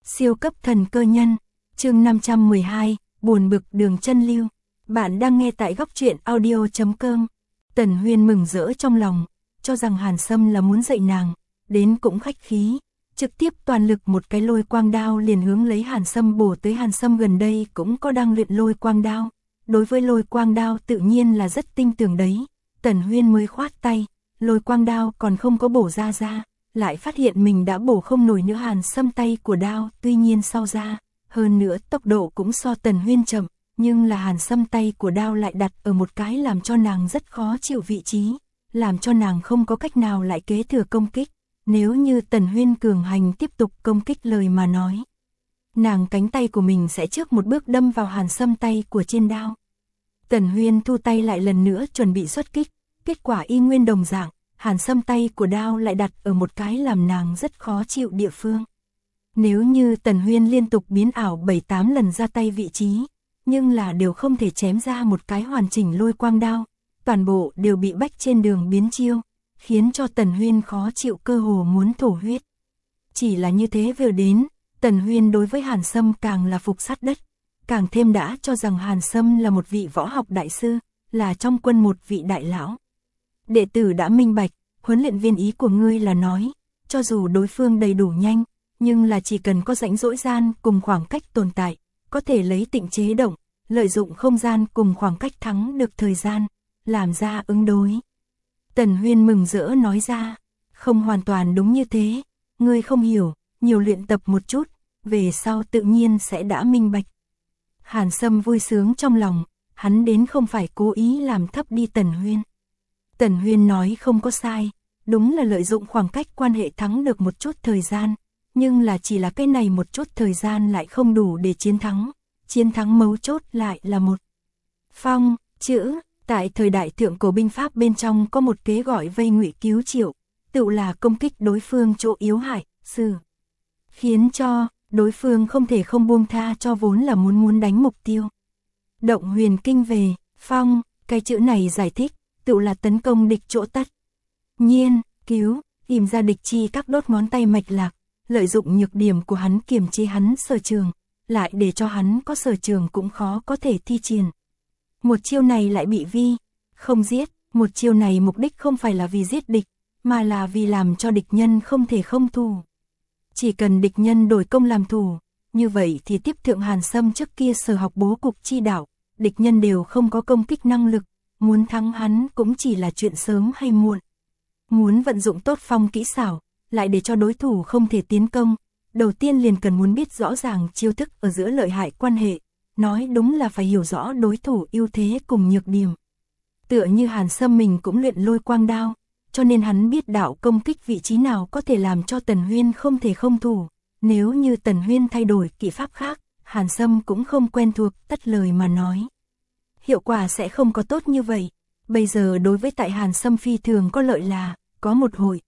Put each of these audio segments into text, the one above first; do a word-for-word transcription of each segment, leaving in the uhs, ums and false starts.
Siêu cấp thần cơ nhân, chương năm trăm mười hai, buồn bực Đường Chân Lưu. Bạn đang nghe tại góc truyện audio chấm com. Tần Huyên mừng rỡ trong lòng, cho rằng Hàn Sâm là muốn dạy nàng, đến cũng khách khí, trực tiếp toàn lực một cái lôi quang đao liền hướng lấy Hàn Sâm bổ tới. Hàn Sâm gần đây cũng có đang luyện lôi quang đao, đối với lôi quang đao tự nhiên là rất tinh tường đấy. Tần Huyên mới khoát tay, lôi quang đao còn không có bổ ra ra, lại phát hiện mình đã bổ không nổi nữa. Hàn Sâm tay của đao tuy nhiên sau ra, hơn nữa tốc độ cũng so Tần Huyên chậm, nhưng là Hàn Sâm tay của đao lại đặt ở một cái làm cho nàng rất khó chịu vị trí, làm cho nàng không có cách nào lại kế thừa công kích. Nếu như Tần Huyên cường hành tiếp tục công kích lời mà nói, nàng cánh tay của mình sẽ trước một bước đâm vào Hàn Sâm tay của trên đao. Tần Huyên thu tay lại lần nữa chuẩn bị xuất kích, kết quả y nguyên đồng dạng, Hàn Sâm tay của đao lại đặt ở một cái làm nàng rất khó chịu địa phương. Nếu như Tần Huyên liên tục biến ảo bảy tám lần ra tay vị trí, nhưng là đều không thể chém ra một cái hoàn chỉnh lôi quang đao, toàn bộ đều bị bách trên đường biến chiêu, khiến cho Tần Huyên khó chịu cơ hồ muốn thổ huyết. Chỉ là như thế vừa đến, Tần Huyên đối với Hàn Sâm càng là phục sát đất, càng thêm đã cho rằng Hàn Sâm là một vị võ học đại sư, là trong quân một vị đại lão. Đệ tử đã minh bạch, huấn luyện viên ý của ngươi là nói, cho dù đối phương đầy đủ nhanh, nhưng là chỉ cần có rãnh rỗi gian cùng khoảng cách tồn tại, có thể lấy tịnh chế động, lợi dụng không gian cùng khoảng cách thắng được thời gian, làm ra ứng đối. Tần Huyên mừng rỡ nói ra, không hoàn toàn đúng như thế, ngươi không hiểu, nhiều luyện tập một chút, về sau tự nhiên sẽ đã minh bạch. Hàn Sâm vui sướng trong lòng, hắn đến không phải cố ý làm thấp đi Tần Huyên. Tần Huyên nói không có sai, đúng là lợi dụng khoảng cách quan hệ thắng được một chút thời gian, nhưng là chỉ là cái này một chút thời gian lại không đủ để chiến thắng, chiến thắng mấu chốt lại là một phong, chữ. Tại thời đại thượng cổ binh pháp bên trong có một kế gọi vây ngụy cứu triệu, tự là công kích đối phương chỗ yếu hại, sự khiến cho đối phương không thể không buông tha cho vốn là muốn muốn đánh mục tiêu. Động huyền kinh về, phong, cái chữ này giải thích, tự là tấn công địch chỗ tắt. Nhiên, cứu, tìm ra địch chi các đốt ngón tay mạch lạc, lợi dụng nhược điểm của hắn kiềm chế hắn sở trường, lại để cho hắn có sở trường cũng khó có thể thi triển. Một chiêu này lại bị vi, không giết, một chiêu này mục đích không phải là vì giết địch, mà là vì làm cho địch nhân không thể không thù. Chỉ cần địch nhân đổi công làm thù, như vậy thì tiếp thượng Hàn Sâm trước kia sở học bố cục chi đạo, địch nhân đều không có công kích năng lực, muốn thắng hắn cũng chỉ là chuyện sớm hay muộn. Muốn vận dụng tốt phong kỹ xảo, lại để cho đối thủ không thể tiến công, đầu tiên liền cần muốn biết rõ ràng chiêu thức ở giữa lợi hại quan hệ. Nói đúng là phải hiểu rõ đối thủ ưu thế cùng nhược điểm. Tựa như Hàn Sâm mình cũng luyện lôi quang đao, cho nên hắn biết đạo công kích vị trí nào có thể làm cho Tần Huyên không thể không thủ. Nếu như Tần Huyên thay đổi kỹ pháp khác, Hàn Sâm cũng không quen thuộc, tất lời mà nói, hiệu quả sẽ không có tốt như vậy. Bây giờ đối với tại Hàn Sâm phi thường có lợi là, có một hội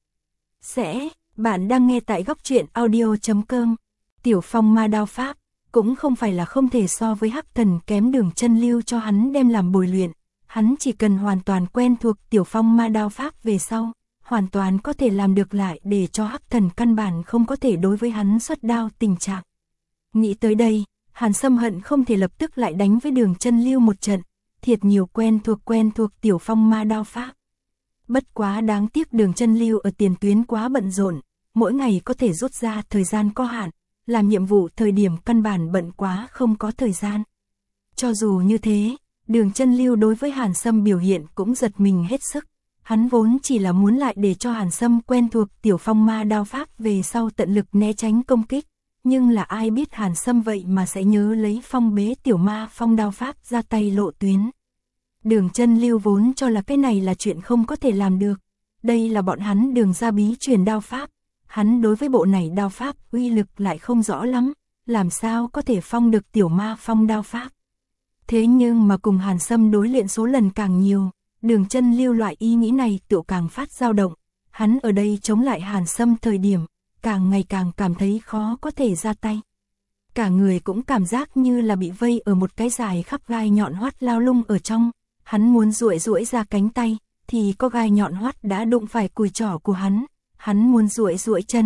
sẽ, bạn đang nghe tại góc truyện audio chấm com. Tiểu phong ma đao pháp cũng không phải là không thể so với Hắc Thần kém. Đường Chân Lưu cho hắn đem làm bồi luyện, hắn chỉ cần hoàn toàn quen thuộc tiểu phong ma đao pháp về sau, hoàn toàn có thể làm được lại để cho Hắc Thần căn bản không có thể đối với hắn xuất đao tình trạng. Nghĩ tới đây, Hàn Sâm hận không thể lập tức lại đánh với Đường Chân Lưu một trận, thiệt nhiều quen thuộc quen thuộc tiểu phong ma đao pháp. Bất quá đáng tiếc Đường Chân Lưu ở tiền tuyến quá bận rộn, mỗi ngày có thể rút ra thời gian có hạn, làm nhiệm vụ thời điểm căn bản bận quá không có thời gian. Cho dù như thế, Đường Chân Lưu đối với Hàn Sâm biểu hiện cũng giật mình hết sức. Hắn vốn chỉ là muốn lại để cho Hàn Sâm quen thuộc tiểu phong ma đao pháp về sau tận lực né tránh công kích, nhưng là ai biết Hàn Sâm vậy mà sẽ nhớ lấy phong bế tiểu ma phong đao pháp ra tay lộ tuyến. Đường Chân Lưu vốn cho là cái này là chuyện không có thể làm được. Đây là bọn hắn Đường gia bí truyền đao pháp. Hắn đối với bộ này đao pháp uy lực lại không rõ lắm, làm sao có thể phong được tiểu ma phong đao pháp. Thế nhưng mà cùng Hàn Sâm đối luyện số lần càng nhiều, Đường Chân Lưu loại ý nghĩ này tự càng phát dao động. Hắn ở đây chống lại Hàn Sâm thời điểm, càng ngày càng cảm thấy khó có thể ra tay. Cả người cũng cảm giác như là bị vây ở một cái dài khắp gai nhọn hoắt lao lung ở trong. Hắn muốn duỗi duỗi ra cánh tay, thì có gai nhọn hoắt đã đụng phải cùi trỏ của hắn. Hắn muốn duỗi duỗi chân,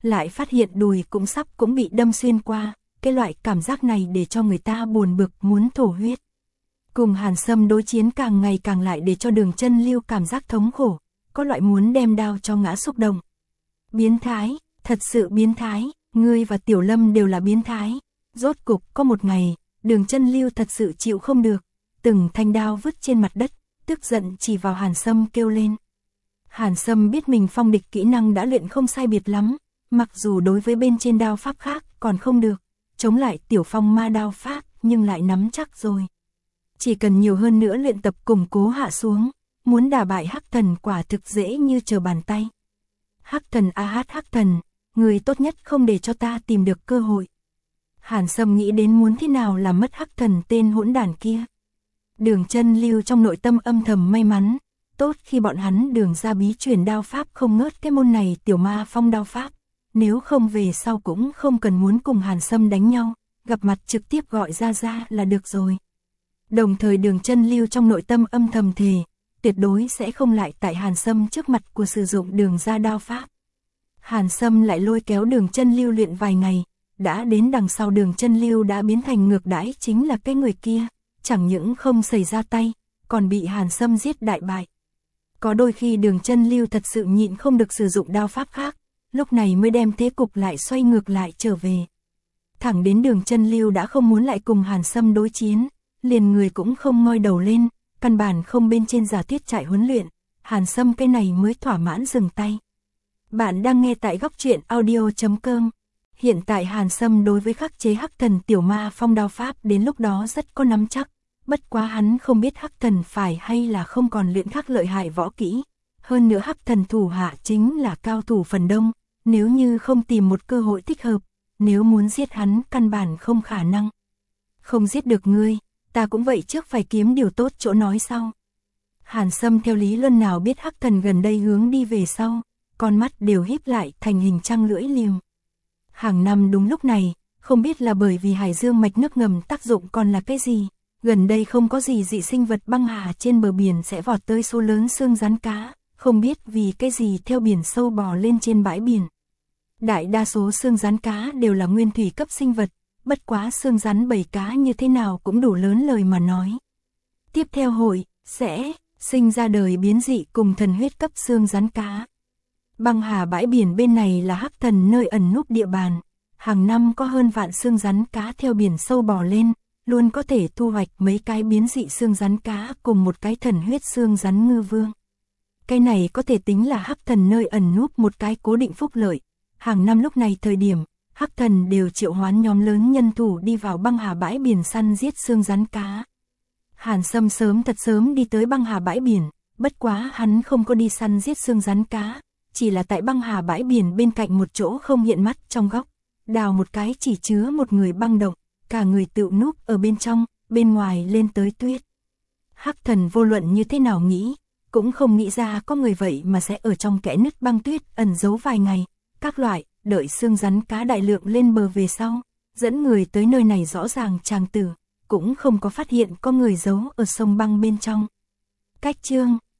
lại phát hiện đùi cũng sắp cũng bị đâm xuyên qua, cái loại cảm giác này để cho người ta buồn bực muốn thổ huyết. Cùng Hàn Sâm đối chiến càng ngày càng lại để cho Đường Chân Lưu cảm giác thống khổ, có loại muốn đem đao cho ngã xúc động. Biến thái, thật sự biến thái, ngươi và Tiểu Lâm đều là biến thái. Rốt cục có một ngày, Đường Chân Lưu thật sự chịu không được, từng thanh đao vứt trên mặt đất, tức giận chỉ vào Hàn Sâm kêu lên. Hàn Sâm biết mình phong địch kỹ năng đã luyện không sai biệt lắm, mặc dù đối với bên trên đao pháp khác còn không được, chống lại Tiểu Phong ma đao pháp nhưng lại nắm chắc rồi. Chỉ cần nhiều hơn nữa luyện tập củng cố hạ xuống, muốn đả bại Hắc Thần quả thực dễ như trở bàn tay. Hắc Thần a hát Hắc Thần, người tốt nhất không để cho ta tìm được cơ hội. Hàn Sâm nghĩ đến muốn thế nào làm mất Hắc Thần tên hỗn đản kia. Đường Chân Lưu trong nội tâm âm thầm may mắn, tốt khi bọn hắn Đường gia bí truyền đao pháp không ngớt cái môn này Tiểu Ma Phong đao pháp, nếu không về sau cũng không cần muốn cùng Hàn Sâm đánh nhau, gặp mặt trực tiếp gọi ra ra là được rồi. Đồng thời Đường Chân Lưu trong nội tâm âm thầm thề, tuyệt đối sẽ không lại tại Hàn Sâm trước mặt của sử dụng Đường gia đao pháp. Hàn Sâm lại lôi kéo Đường Chân Lưu luyện vài ngày, đã đến đằng sau Đường Chân Lưu đã biến thành ngược đãi chính là cái người kia, chẳng những không xảy ra tay, còn bị Hàn Sâm giết đại bại. Có đôi khi Đường Chân Lưu thật sự nhịn không được sử dụng đao pháp khác, lúc này mới đem thế cục lại xoay ngược lại trở về. Thẳng đến Đường Chân Lưu đã không muốn lại cùng Hàn Sâm đối chiến, liền người cũng không ngoi đầu lên, căn bản không bên trên giả thiết trại huấn luyện, Hàn Sâm cái này mới thỏa mãn dừng tay. Bạn đang nghe tại góc truyện audio chấm com. Hiện tại Hàn Sâm đối với khắc chế Hắc Thần Tiểu Ma Phong đao pháp đến lúc đó rất có nắm chắc, bất quá hắn không biết Hắc Thần phải hay là không còn luyện khắc lợi hại võ kỹ. Hơn nữa Hắc Thần thủ hạ chính là cao thủ phần đông, nếu như không tìm một cơ hội thích hợp, nếu muốn giết hắn căn bản không khả năng. Không giết được ngươi, ta cũng vậy trước phải kiếm điều tốt chỗ nói sau. Hàn Sâm theo lý luân nào biết Hắc Thần gần đây hướng đi về sau, con mắt đều híp lại thành hình trăng lưỡi liềm. Hàng năm đúng lúc này, không biết là bởi vì hải dương mạch nước ngầm tác dụng còn là cái gì, gần đây không có gì dị sinh vật băng hà trên bờ biển sẽ vọt tới số lớn xương rắn cá, không biết vì cái gì theo biển sâu bò lên trên bãi biển. Đại đa số xương rắn cá đều là nguyên thủy cấp sinh vật, bất quá xương rắn bầy cá như thế nào cũng đủ lớn lời mà nói. Tiếp theo hội, sẽ sinh ra đời biến dị cùng thần huyết cấp xương rắn cá. Băng hà bãi biển bên này là Hắc Thần nơi ẩn núp địa bàn, hàng năm có hơn vạn xương rắn cá theo biển sâu bò lên, luôn có thể thu hoạch mấy cái biến dị xương rắn cá cùng một cái thần huyết xương rắn ngư vương. Cái này có thể tính là Hắc Thần nơi ẩn núp một cái cố định phúc lợi, hàng năm lúc này thời điểm, Hắc Thần đều triệu hoán nhóm lớn nhân thủ đi vào băng hà bãi biển săn giết xương rắn cá. Hàn Sâm sớm thật sớm đi tới băng hà bãi biển, bất quá hắn không có đi săn giết xương rắn cá, chỉ là tại băng hà bãi biển bên cạnh một chỗ không hiện mắt trong góc, đào một cái chỉ chứa một người băng động, cả người tựu núp ở bên trong, bên ngoài lên tới tuyết. Hắc Thần vô luận như thế nào nghĩ, cũng không nghĩ ra có người vậy mà sẽ ở trong kẽ nứt băng tuyết ẩn giấu vài ngày, các loại, đợi xương rắn cá đại lượng lên bờ về sau, dẫn người tới nơi này rõ ràng chàng tử, cũng không có phát hiện có người giấu ở sông băng bên trong. Cách chương